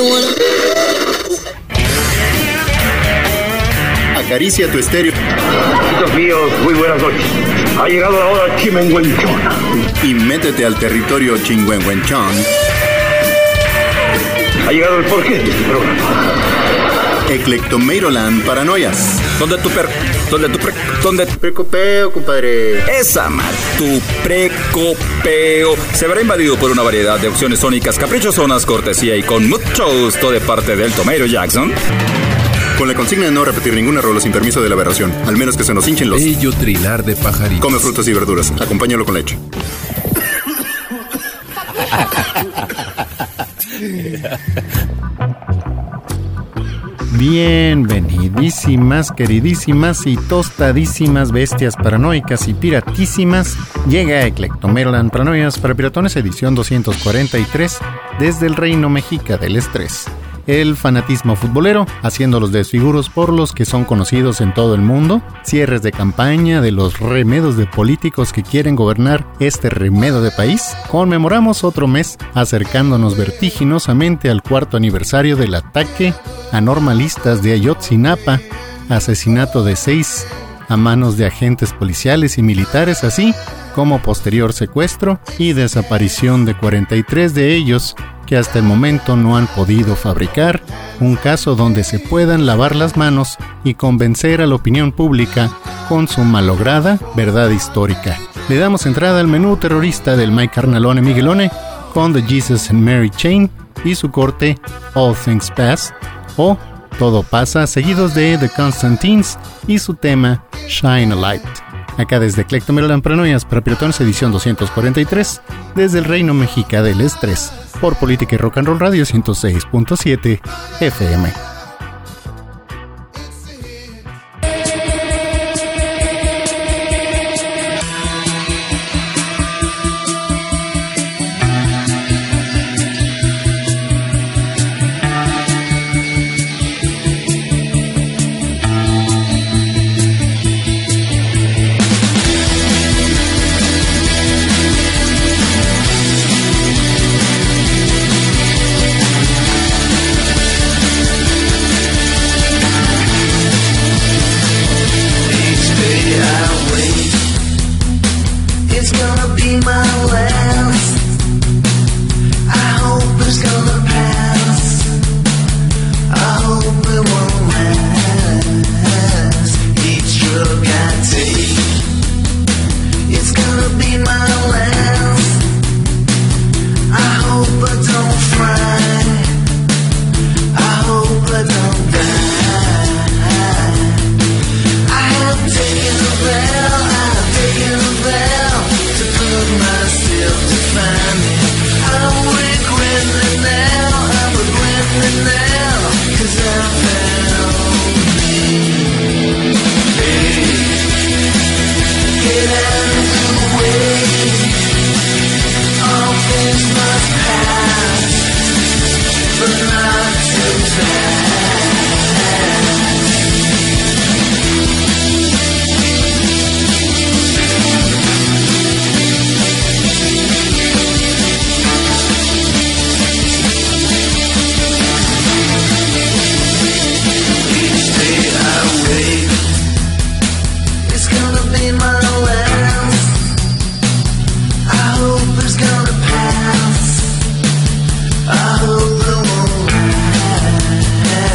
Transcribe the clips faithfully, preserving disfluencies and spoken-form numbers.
Acaricia tu estéreo. Amigos míos, muy buenas noches. Ha llegado la hora chimenguenchona. Y métete al territorio chingüengüenchón. Ha llegado el porqué de este programa. Eclectomeiroland Paranoias. ¿Dónde tu per... ¿Dónde tu pre... ¿Dónde tu precopeo, compadre? Esa mal, tu precopeo se verá invadido por una variedad de opciones sónicas caprichosonas, cortesía y con mucho gusto de parte del Tomeiro Jackson. Con la consigna de no repetir ninguna rola sin permiso de la aberración, al menos que se nos hinchen los... Bello trinar de pajaritos. Come frutas y verduras, acompáñalo con leche. Bienvenidísimas, queridísimas y tostadísimas bestias paranoicas y piratísimas. Llega Eclectomeiroland Paranoias para Piratones, edición doscientos cuarenta y tres, desde el reino mexica del estrés. El fanatismo futbolero, haciendo los desfiguros por los que son conocidos en todo el mundo, cierres de campaña de los remedos de políticos que quieren gobernar este remedo de país. Conmemoramos otro mes acercándonos vertiginosamente al cuarto aniversario del ataque a normalistas de Ayotzinapa, asesinato de seis a manos de agentes policiales y militares, así como posterior secuestro y desaparición de cuarenta y tres de ellos, que hasta el momento no han podido fabricar un caso donde se puedan lavar las manos y convencer a la opinión pública con su malograda verdad histórica. Le damos entrada al menú terrorista del Mike Carnalone Miguelone con The Jesus and Mary Chain y su corte All Things Pass o Todo Pasa, seguidos de The Constantines y su tema Shine a Light. Acá desde Eclectomeiroland Paranoias para Piratones, edición doscientos cuarenta y tres, desde el reino mexica del estrés, por Política y Rock and Roll Radio ciento seis punto siete F M. I hope the one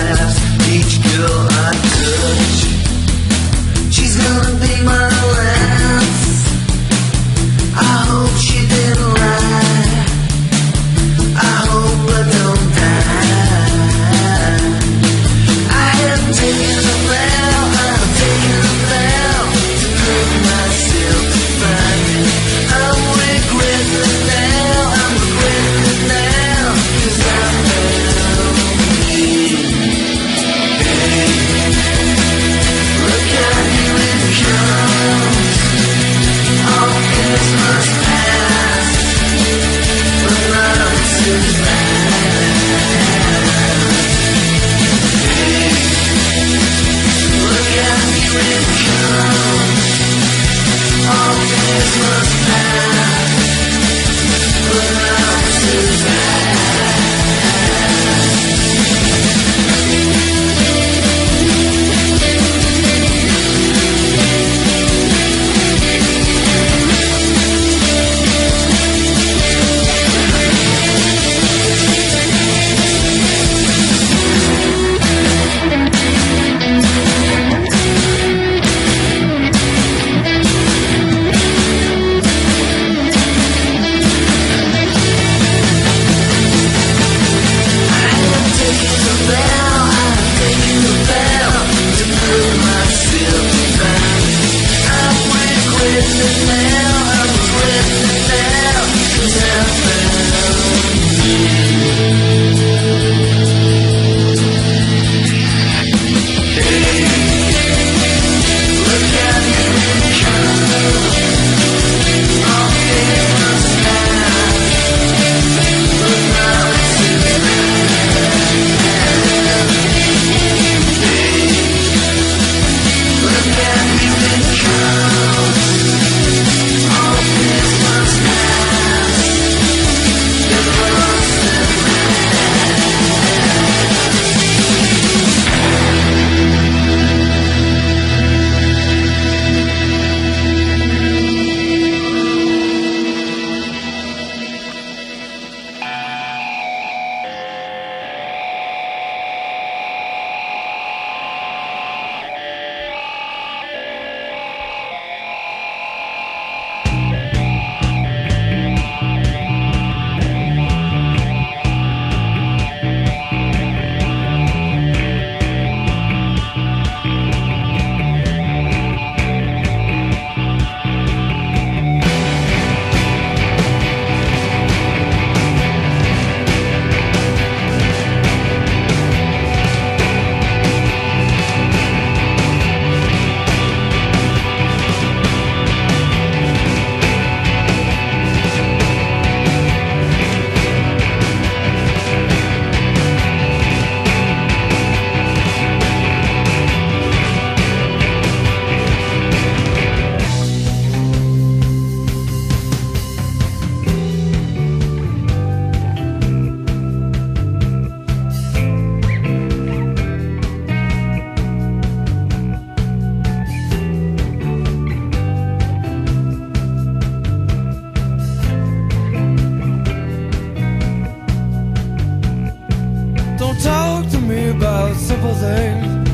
about simple things.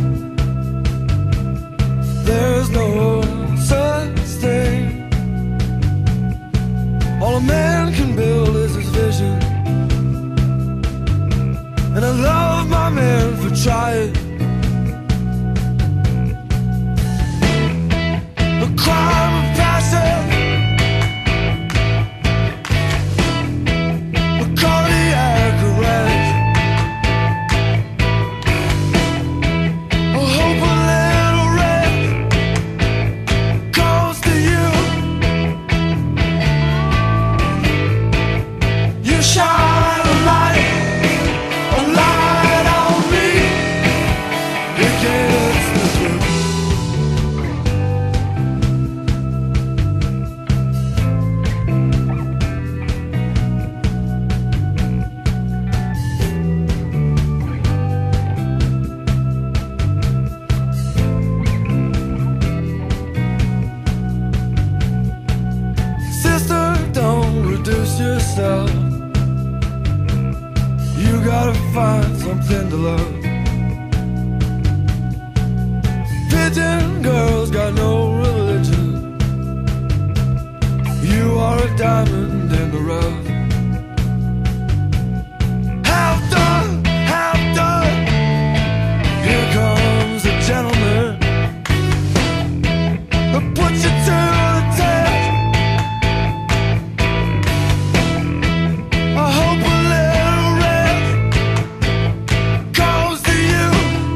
There's no such thing. All a man can build is his vision, and I love my man for trying. A crime of passion, a cardiac arrest, a hope a little rest goes to you. You shine a light, a light on me. It gets me through. Sister, don't reduce yourself. You gotta find something to love. Pigeon girls got no religion. You are a diamond in the rough. Half done, half done. Here comes a gentleman who puts you to the test. I hope a little rest goes to you,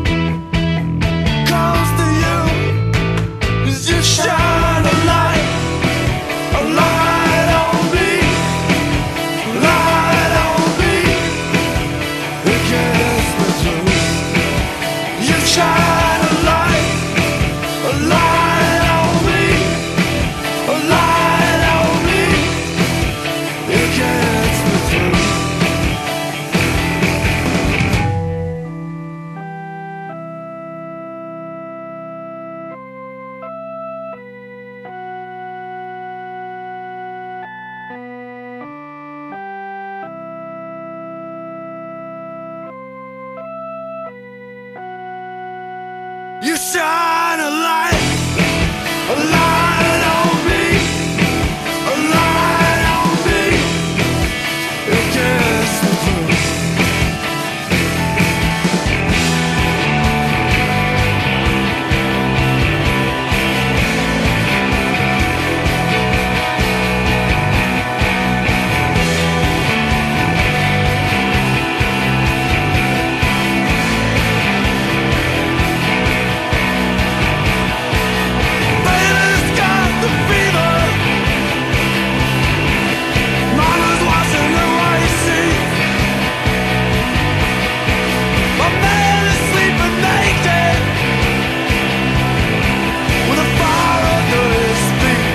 goes to you. 'Cause you shine a light, a light on me, a light on me. It gets me through. You shine a light, a light on me, a light on me. It gets me through. You shine a light, a light on me, a light on me. It gets me through. Baby's got the fever. Mama's washing the white sheet. My man is sleeping naked with a fire under his feet.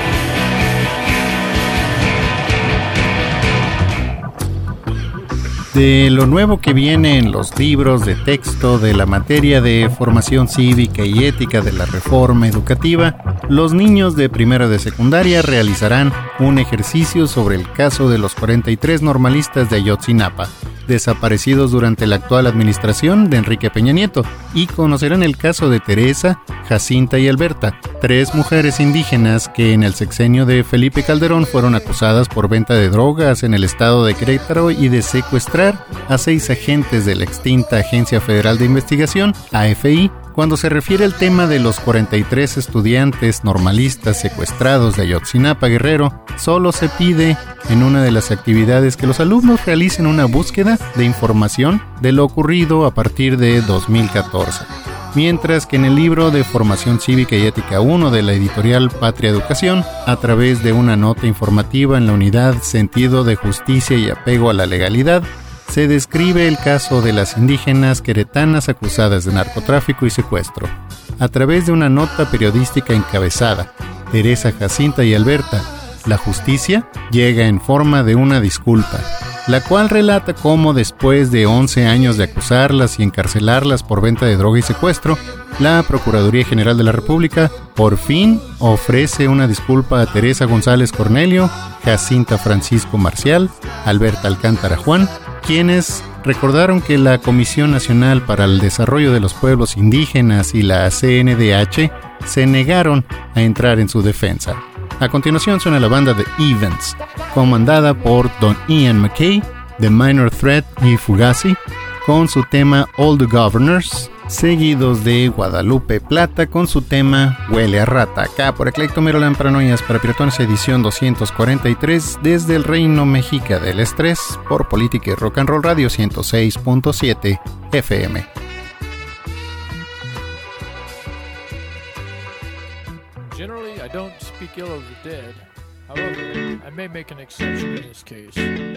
De lo nuevo que viene en los libros de texto de la materia de formación cívica y ética de la reforma educativa, los niños de primero de secundaria realizarán un ejercicio sobre el caso de los cuarenta y tres normalistas de Ayotzinapa, desaparecidos durante la actual administración de Enrique Peña Nieto, y conocerán el caso de Teresa, Jacinta y Alberta, tres mujeres indígenas que en el sexenio de Felipe Calderón fueron acusadas por venta de drogas en el estado de Querétaro y de secuestrar a seis agentes de la extinta Agencia Federal de Investigación, A F I. Cuando se refiere al tema de los cuarenta y tres estudiantes normalistas secuestrados de Ayotzinapa, Guerrero, solo se pide en una de las actividades que los alumnos realicen una búsqueda de información de lo ocurrido a partir de dos mil catorce. Mientras que en el libro de Formación Cívica y Ética uno de la editorial Patria Educación, a través de una nota informativa en la unidad Sentido de Justicia y Apego a la Legalidad, se describe el caso de las indígenas queretanas acusadas de narcotráfico y secuestro. A través de una nota periodística encabezada, Teresa, Jacinta y Alberta, la justicia llega en forma de una disculpa, la cual relata cómo después de once años de acusarlas y encarcelarlas por venta de droga y secuestro, la Procuraduría General de la República por fin ofrece una disculpa a Teresa González Cornelio, Jacinta Francisco Marcial, Alberta Alcántara Juan, quienes recordaron que la Comisión Nacional para el Desarrollo de los Pueblos Indígenas y la C N D H se negaron a entrar en su defensa. A continuación suena la banda The Events, comandada por Don Ian McKay, The Minor Threat y Fugazi, con su tema All the Governors, seguidos de Guadalupe Plata con su tema Huele a Rata, acá por Eclectomeroland Paranoias para Piratones, edición doscientos cuarenta y tres, desde el Reino Mexica del Estrés, por Política y Rock and Roll Radio ciento seis punto siete F M. Generally, I don't speak ill of the dead. However, I may make an exception in this case.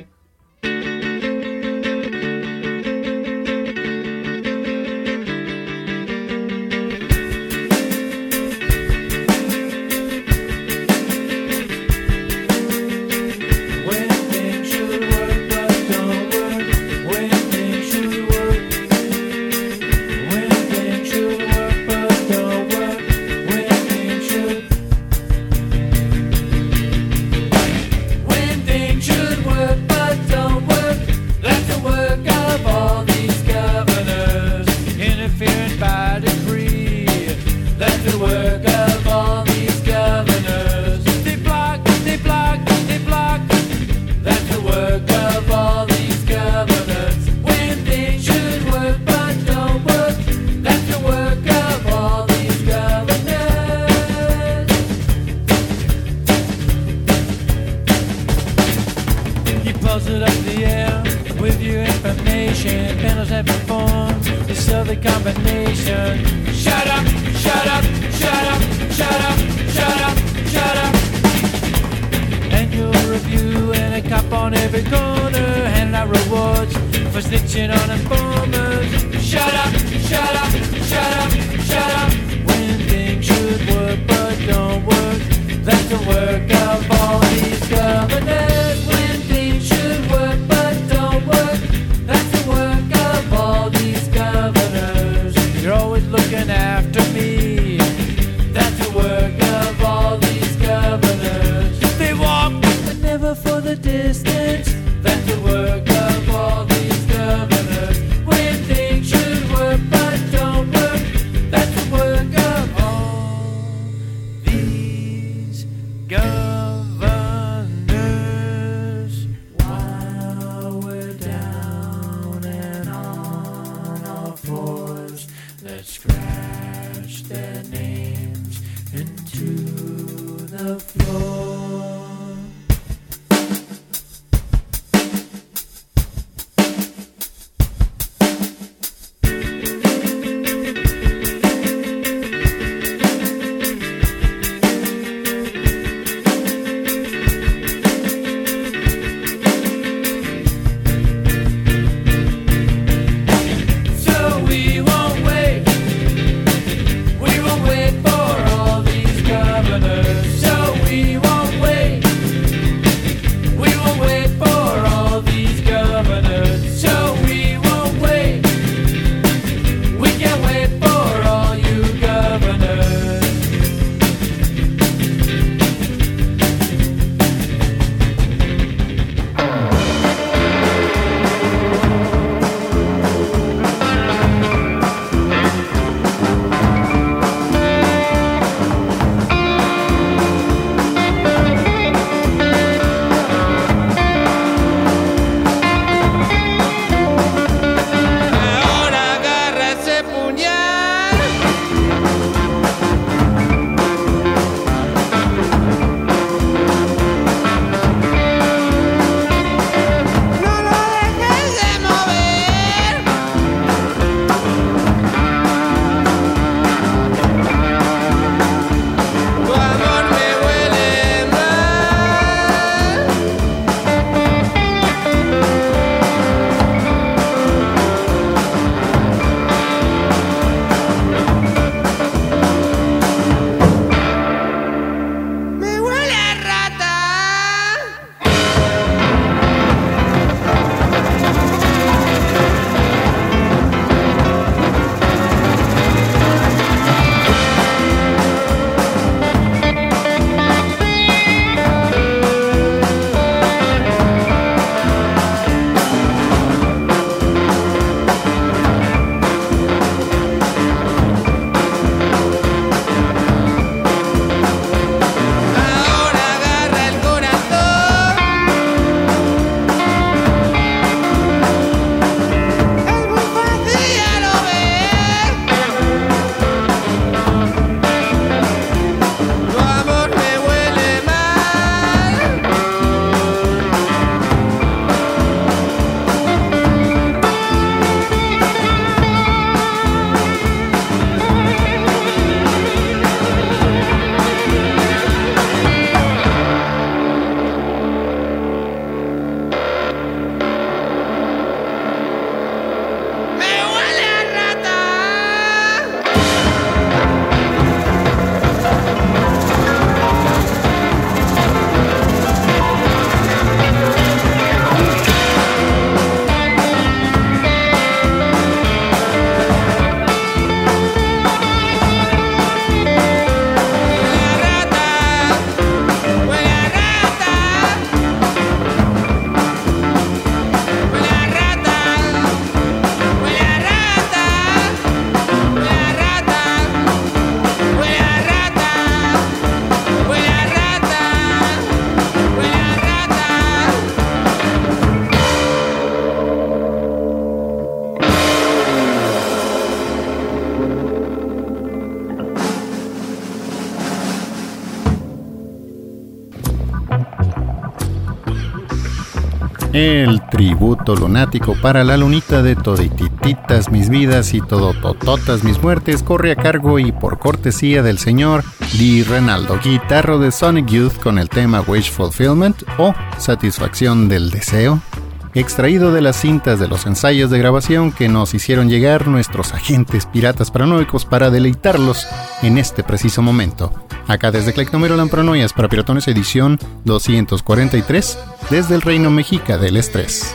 El tributo lunático para la lunita de toditititas mis vidas y todotototas mis muertes corre a cargo y por cortesía del señor Di Renaldo, guitarro de Sonic Youth con el tema Wish Fulfillment o Satisfacción del Deseo, extraído de las cintas de los ensayos de grabación que nos hicieron llegar nuestros agentes piratas paranoicos para deleitarlos en este preciso momento. Acá desde Clectomeroland Paranoias para Piratones edición doscientos cuarenta y tres, desde el Reino Mexica del Estrés.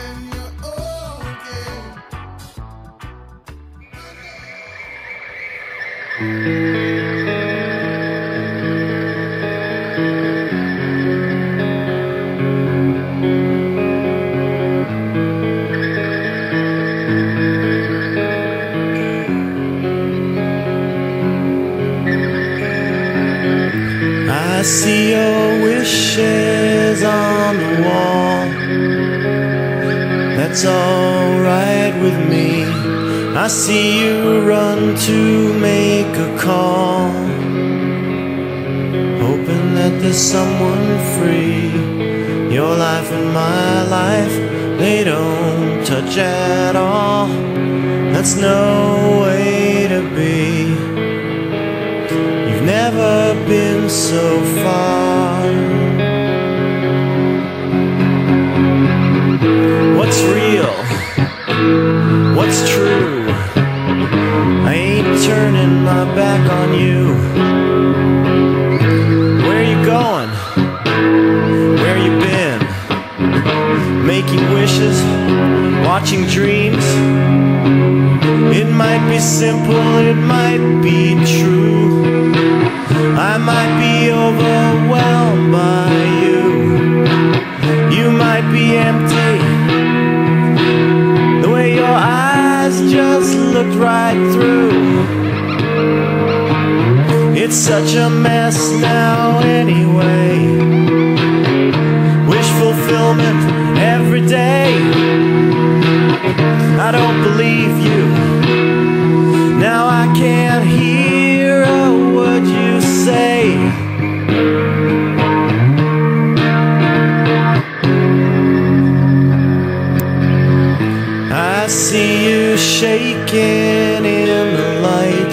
I see your wishes on the wall. That's alright with me. I see you run to make a call, hoping that there's someone free. Your life and my life, they don't touch at all. That's no way to be. You've never been so far. What's real? What's true? I ain't turning my back on you. Where you going? Where you been? Making wishes, watching dreams. It might be simple, it might be true. I might be overwhelmed by you. You might be empty. The way your eyes just looked right through. It's such a mess now anyway. Wish fulfillment every day. I don't believe you. Now I can't hear a word you say. I see you shaking in the light,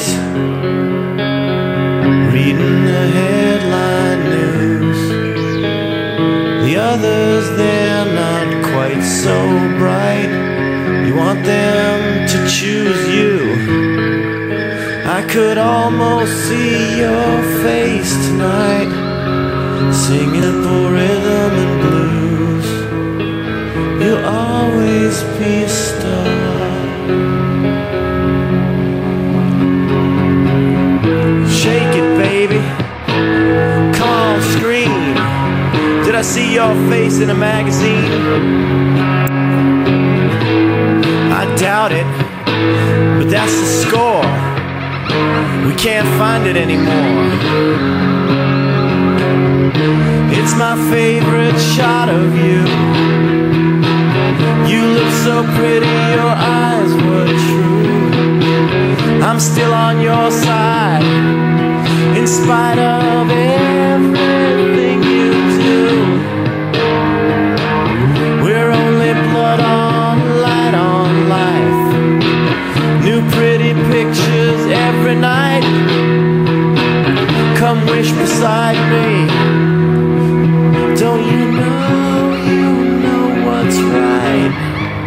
reading the headline news. The others, they're not quite so bright. You want them to choose you. I could almost see your face tonight, singing for rhythm and blues. You'll always be a star. Shake it, baby. Come on, scream. Did I see your face in a magazine? I doubt it, but that's the score. We can't find it anymore. It's my favorite shot of you. You look so pretty, your eyes were true. I'm still on your side, in spite of everything you do. We're only blood on light on life. New pretty pictures every night. Come wish beside me. Don't you know, you know what's right.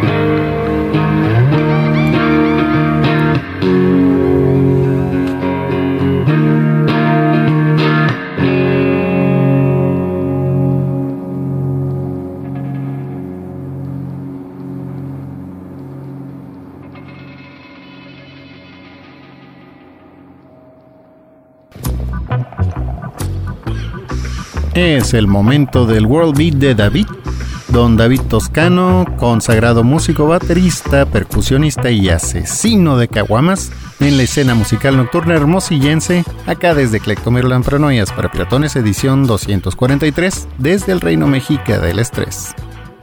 Es el momento del World Beat de David, don David Toscano, consagrado músico, baterista, percusionista y asesino de caguamas en la escena musical nocturna hermosillense, acá desde Clectomeroland Paranoias para Piratones edición doscientos cuarenta y tres, desde el Reino Mexica del Estrés.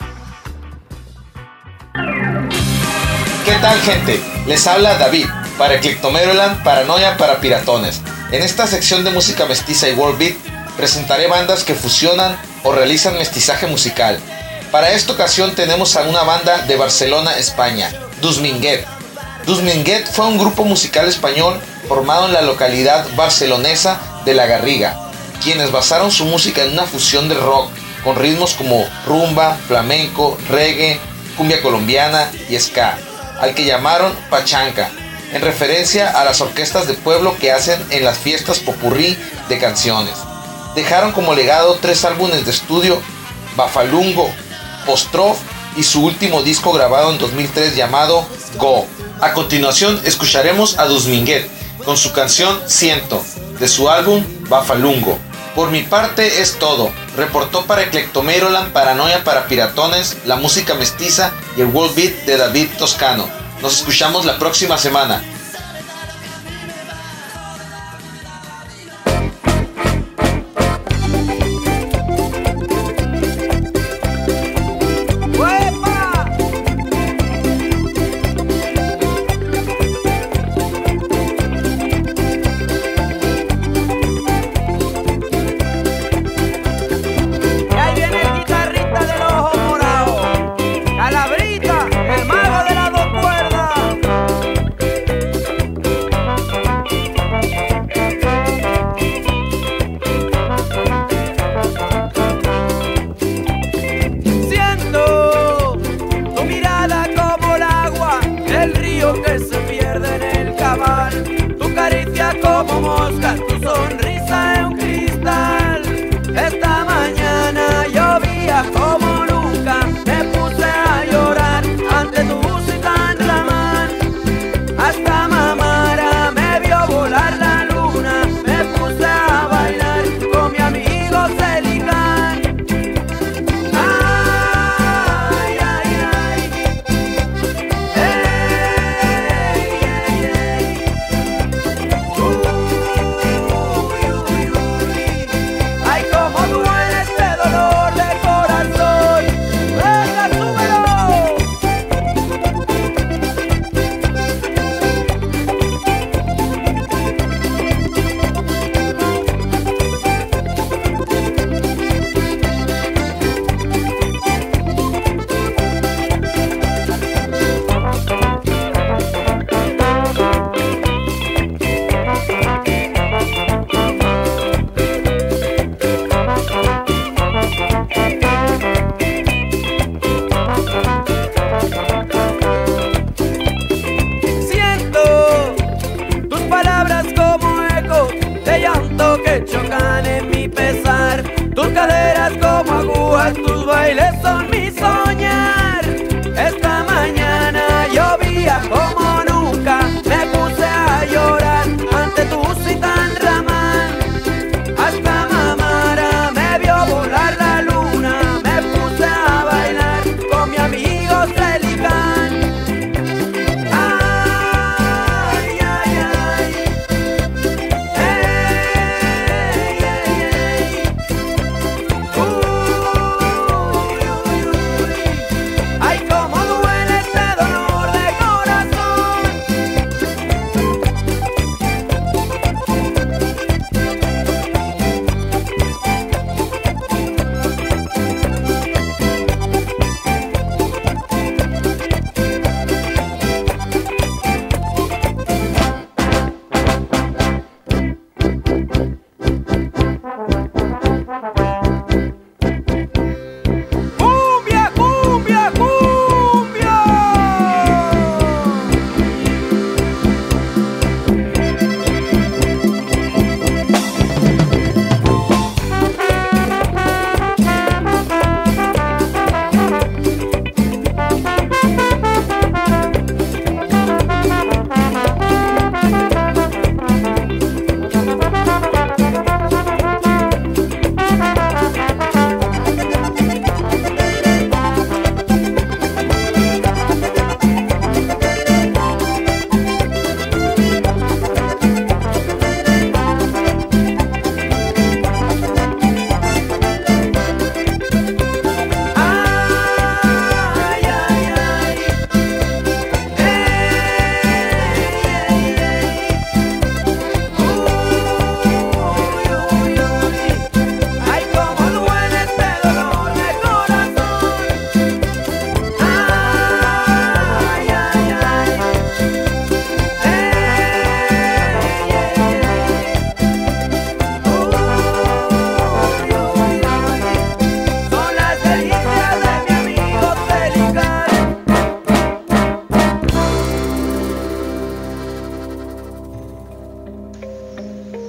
¿Qué tal, gente? Les habla David para Clectomeroland Paranoia para Piratones. En esta sección de música mestiza y World Beat presentaré bandas que fusionan o realizan mestizaje musical. Para esta ocasión tenemos a una banda de Barcelona, España, Dus Minguet. Dus Minguet fue un grupo musical español formado en la localidad barcelonesa de La Garriga, quienes basaron su música en una fusión de rock con ritmos como rumba, flamenco, reggae, cumbia colombiana y ska, al que llamaron pachanca, en referencia a las orquestas de pueblo que hacen en las fiestas popurrí de canciones. Dejaron como legado tres álbumes de estudio, Bafalungo, Postrof y su último disco grabado en dos mil tres llamado Go. A continuación escucharemos a Dus Minguet con su canción Ciento, de su álbum Bafalungo. Por mi parte es todo. Reportó para Eclectomeroland, Paranoia para Piratones, la música mestiza y el World Beat de David Toscano. Nos escuchamos la próxima semana. Calabrita, el mago de las dos cuerdas.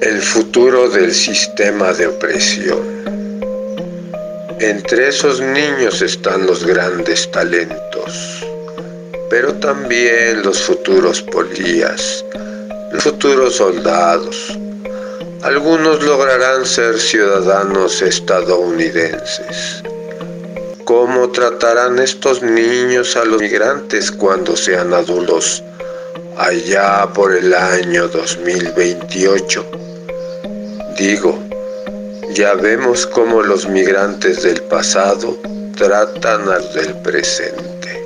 el futuro del sistema de opresión. Entre esos niños están los grandes talentos, pero también los futuros policías, los futuros soldados. Algunos lograrán ser ciudadanos estadounidenses. ¿Cómo tratarán estos niños a los migrantes cuando sean adultos allá por el año dos mil veintiocho? Digo, ya vemos cómo los migrantes del pasado tratan a los del presente.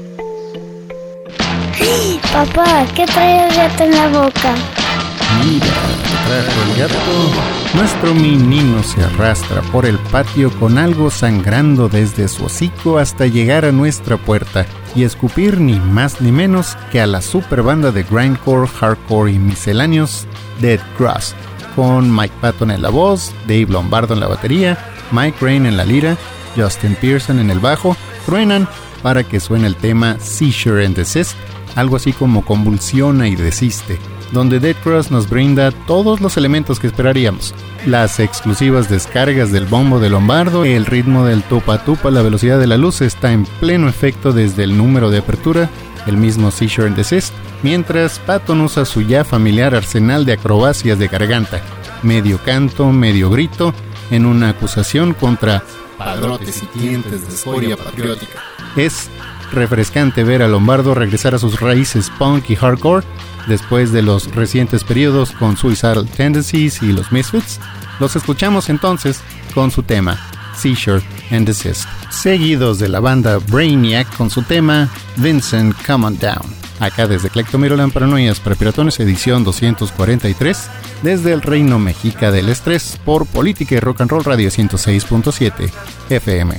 Papá, ¿qué trae el gato en la boca? Mira, trajo el gato. Nuestro menino se arrastra por el patio con algo sangrando desde su hocico hasta llegar a nuestra puerta y escupir ni más ni menos que a la super banda de grindcore, hardcore y misceláneos Dead Crust, con Mike Patton en la voz, Dave Lombardo en la batería, Mike Rain en la lira, Justin Pearson en el bajo. Truenan para que suene el tema Seizure and Desist, algo así como convulsiona y desiste, donde Dead Crust nos brinda todos los elementos que esperaríamos: las exclusivas descargas del bombo de Lombardo, el ritmo del tupa tupa, la velocidad de la luz está en pleno efecto desde el número de apertura, el mismo Seizure and Desist, mientras Patton usa su ya familiar arsenal de acrobacias de garganta, medio canto, medio grito, en una acusación contra padrotes y clientes de escoria patriótica. Es refrescante ver a Lombardo regresar a sus raíces punk y hardcore después de los recientes periodos con Suicidal Tendencies y los Misfits. Los escuchamos entonces con su tema Seizure and Desist, seguidos de la banda Brainiac con su tema Vincent Come On Down. Acá desde Clectomeroland Paranoias para Piratones, edición doscientos cuarenta y tres, desde el Reino Mexica del Estrés, por Política y Rock and Roll Radio ciento seis punto siete F M.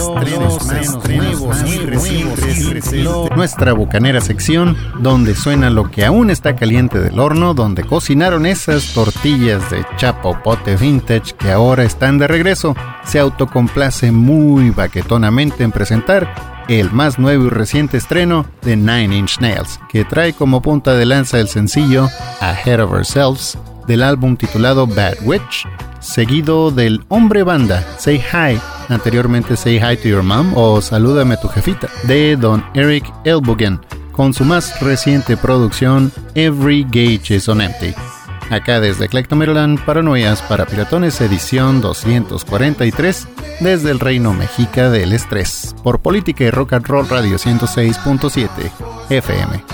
estrenos más nuevos y recientes. Nuestra bucanera sección, donde suena lo que aún está caliente del horno, donde cocinaron esas tortillas de chapopote vintage que ahora están de regreso, se autocomplace muy baquetonamente en presentar el más nuevo y reciente estreno de Nine Inch Nails, que trae como punta de lanza el sencillo Ahead of Ourselves del álbum titulado Bad Witch, seguido del hombre banda Say Hi, anteriormente Say Hi to Your Mom o Salúdame a tu jefita, de Don Eric Elbogen, con su más reciente producción Every Gauge is on Empty. Acá desde Eclectomeroland, Paranoias para Piratones, edición doscientos cuarenta y tres, desde el Reino Mexica del Estrés, por Política y Rock and Roll Radio ciento seis punto siete F M.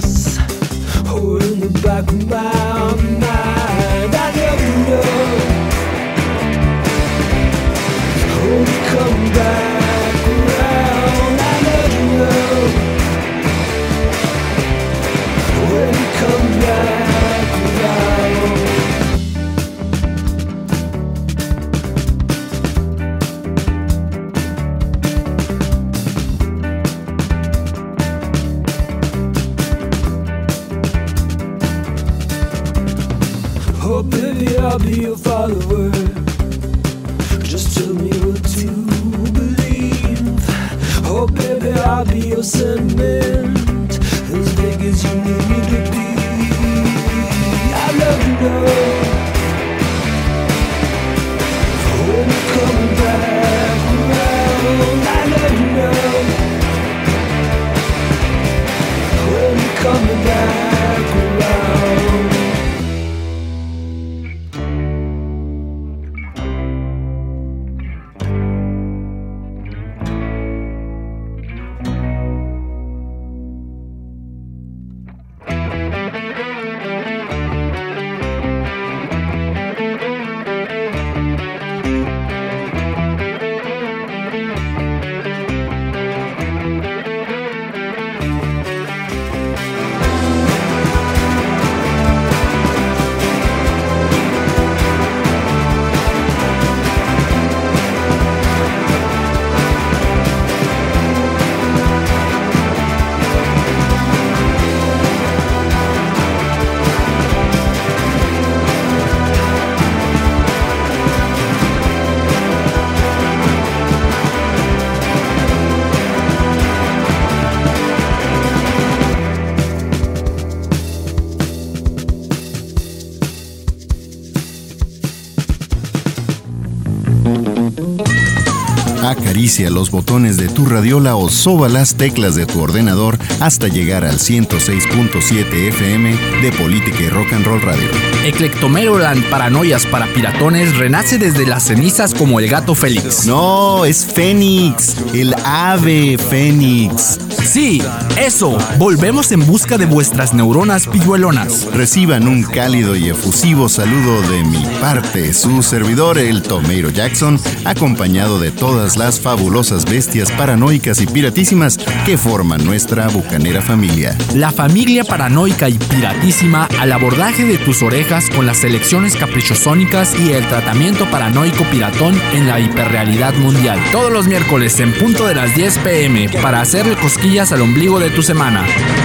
back of my mind. I never know I'll be your follower. Just tell me what to believe. Oh baby, I'll be your sentiment, as big as you need me to be. I love you, girl. When you're coming back around, I love you, girl. When you're coming back around. Acaricia los botones de tu radiola o soba las teclas de tu ordenador hasta llegar al ciento seis punto siete F M de Política y Rock and Roll Radio. Eclectomeroland Paranoias para Piratones renace desde las cenizas como el gato Félix. No, es Fénix, el ave Fénix. Sí, eso, volvemos en busca de vuestras neuronas pilluelonas. Reciban un cálido y efusivo saludo de mi parte, su servidor, el Tomeiro Jackson, acompañado de todas las fabulosas bestias paranoicas y piratísimas que forman nuestra bucanera familia. La familia paranoica y piratísima al abordaje de tus orejas con las selecciones caprichosónicas y el tratamiento paranoico piratón en la hiperrealidad mundial. Todos los miércoles en punto de las diez pm para hacerle cosquillas al ombligo de tu semana.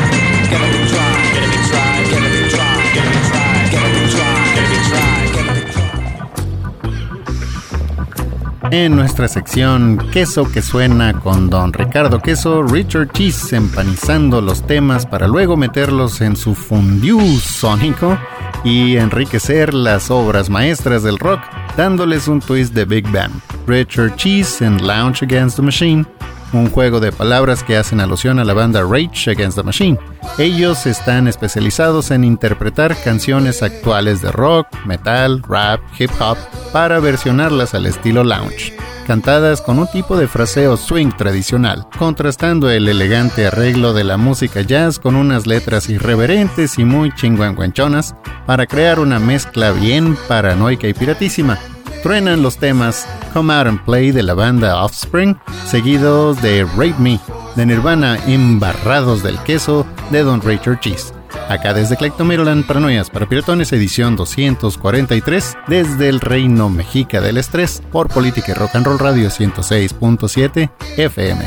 En nuestra sección Queso que suena con Don Ricardo Queso, Richard Cheese empanizando los temas para luego meterlos en su fondue sónico y enriquecer las obras maestras del rock, dándoles un twist de Big Band. Richard Cheese en Lounge Against the Machine, un juego de palabras que hacen alusión a la banda Rage Against the Machine. Ellos están especializados en interpretar canciones actuales de rock, metal, rap, hip hop para versionarlas al estilo lounge, cantadas con un tipo de fraseo swing tradicional, contrastando el elegante arreglo de la música jazz con unas letras irreverentes y muy chingüengüenchonas para crear una mezcla bien paranoica y piratísima. Truenan los temas Come Out and Play de la banda Offspring, seguidos de Rape Me de Nirvana, embarrados del queso de Don Richard Cheese. Acá desde Eclectomeroland Paranoias para Piratones, edición doscientos cuarenta y tres, desde el Reino Mexica del Estrés, por Política y Rock and Roll Radio ciento seis punto siete F M.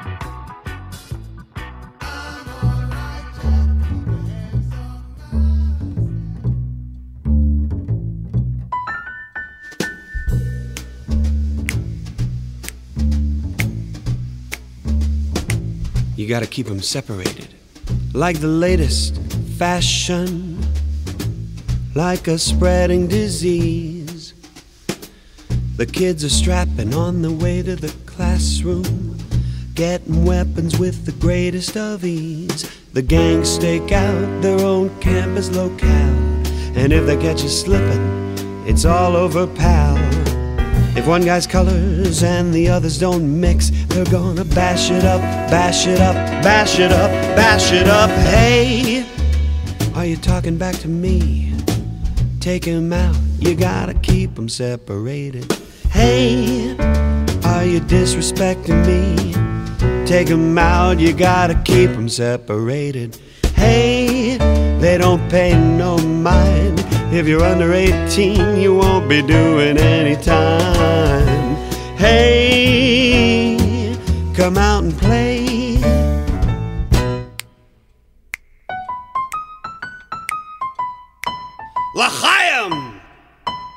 You gotta keep them separated, like the latest fashion, like a spreading disease. The kids are strapping on the way to the classroom, getting weapons with the greatest of ease. The gangs stake out their own campus locale, and if they catch you slipping, it's all over, pal. If one guy's colors and the others don't mix, they're gonna bash it up, bash it up, bash it up, bash it up. Hey, are you talking back to me? Take 'em out, you gotta keep 'em separated. Hey, are you disrespecting me? Take 'em out, you gotta keep 'em separated. Hey, they don't pay no mind. If you're under eighteen, you won't be doing any time. Hey, come out and play. L'chaim!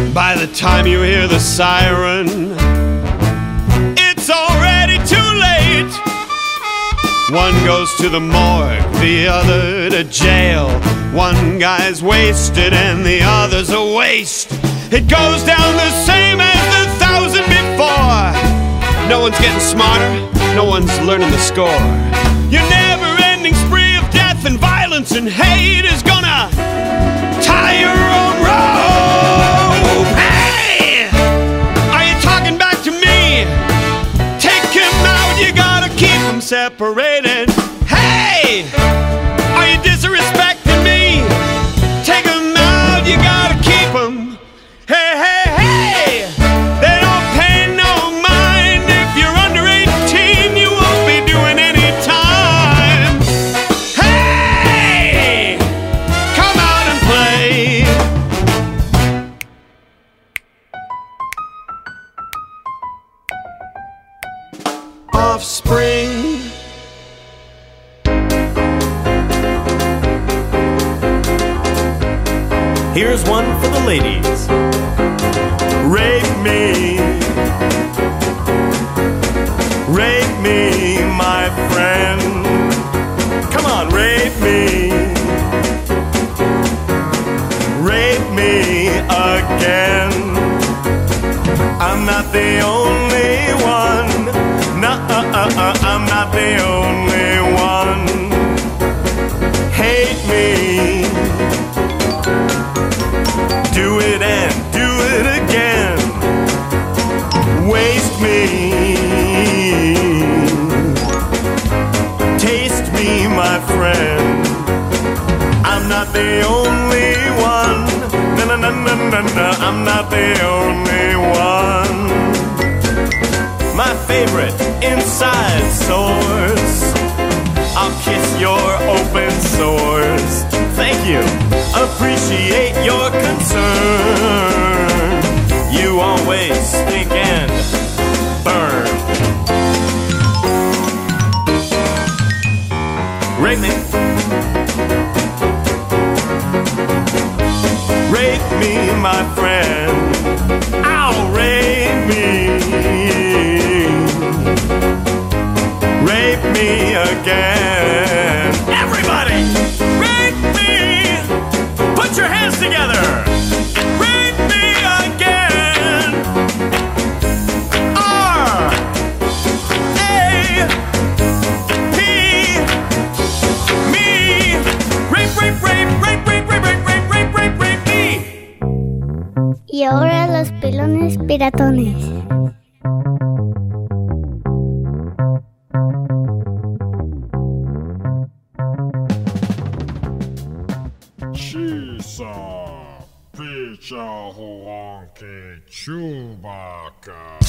By the time you hear the siren, it's already too late. One goes to the morgue, the other to jail. One guy's wasted and the other's a waste. It goes down the same as the thousand before. No one's getting smarter, no one's learning the score. Your never-ending spree of death and violence and hate is gonna tie your own rope. Hey! Are you talking back to me? Take him out, you gotta keep him separated. Hey! Are you disrespecting me? Take him out, you gotta keep him. Hey, hey, hey! They don't pay no mind. If you're under eighteen, you won't be doing any time. Hey! Come out and play. Offspring. Here's one for the ladies. Rape me. Rape me, my friend. Come on, rape me. Rape me again. I'm not the only one. Nuh-uh-uh-uh, I'm not the only one. Hate me. Do it and do it again. Waste me. Taste me, my friend. I'm not the only one. No, no, no, no, no, no. I'm not the only one. My favorite inside source. I'll kiss your open sores. Thank you. Appreciate your concern. You always stink and burn. Rape me. Rape me, my friend. Ow, rape me. Rape me again. Everybody, rape me. Put your hands together. Rape me again. R A P me. Rape, rape, rape, rape, rape, rape, rape, rape, rape, rape, rape me. Y ahora los pilones piratones. Chewbacca.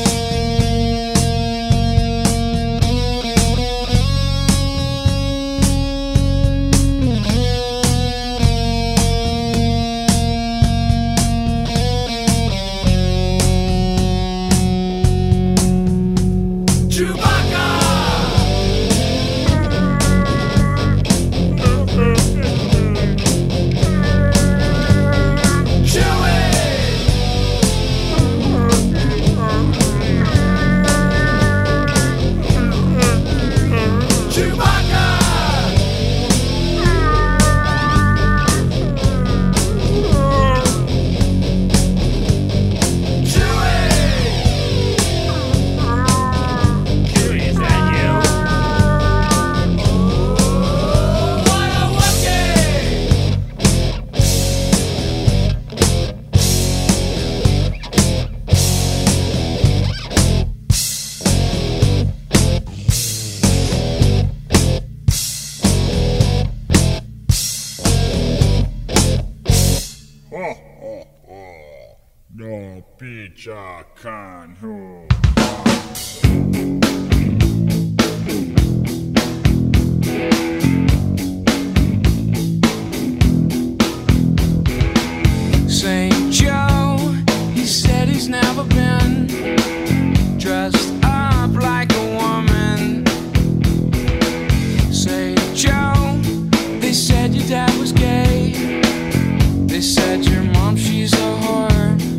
No picha can who. Saint Joe, he said he's never been dressed up like a woman. Saint Joe, they said your dad was gay. They said your mom, she's a whore.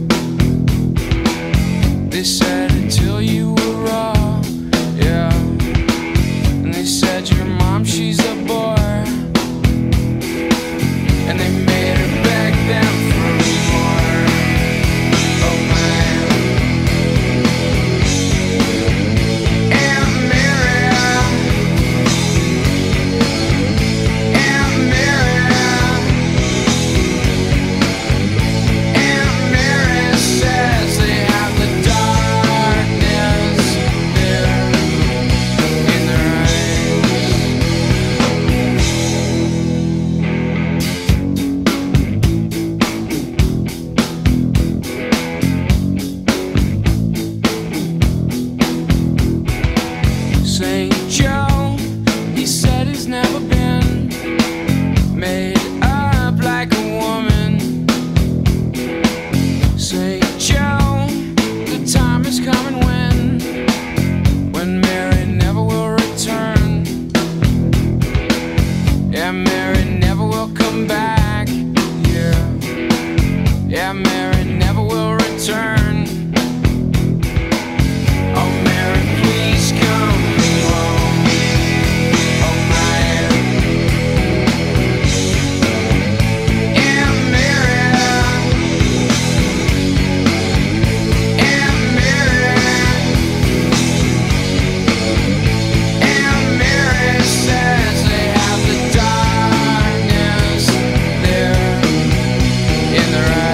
never will return. Oh Mary, please come home. Oh man. And Mary, and Mary, and Mary says they have the darkness there in their eyes.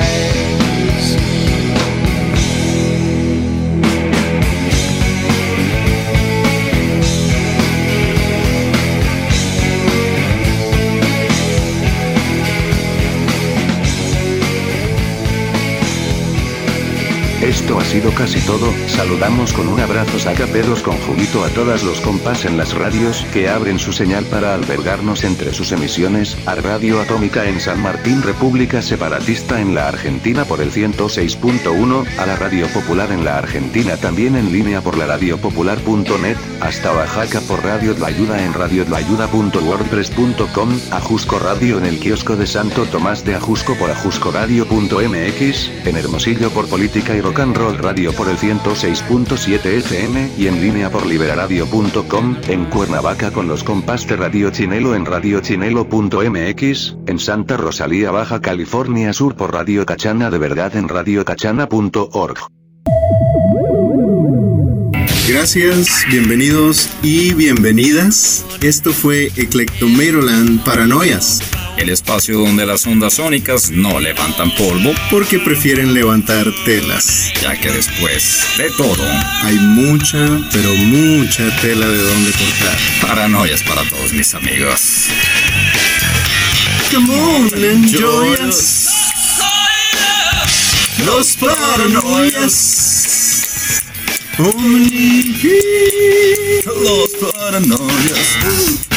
Esto ha sido casi todo, saludamos con un abrazo sacapelos con juguito a todas los compas en las radios que abren su señal para albergarnos entre sus emisiones, a Radio Atómica en San Martín, República Separatista en la Argentina por el ciento seis punto uno, a la Radio Popular en la Argentina también en línea por la radio popular punto net, hasta Oaxaca por Radio Tlayuda en radio tlayuda punto wordpress punto com, Ajusco Radio en el kiosco de Santo Tomás de Ajusco por ajuscoradio punto m x, en Hermosillo por Política y Rock and Roll Radio por el ciento seis punto siete F M y en línea por liberaradio punto com, en Cuernavaca con los compas de Radio Chinelo en radio chinelo punto m x, en Santa Rosalía, Baja California Sur por Radio Cachana de Verdad en radio cachana punto org. Gracias, bienvenidos y bienvenidas. Esto fue Eclectomeroland Paranoias. El espacio donde las ondas sónicas no levantan polvo porque prefieren levantar telas. Ya que después de todo hay mucha, pero mucha tela de donde cortar. Paranoias para todos mis amigos. Come on, enjoy us. Los paranoias. Los paranoias.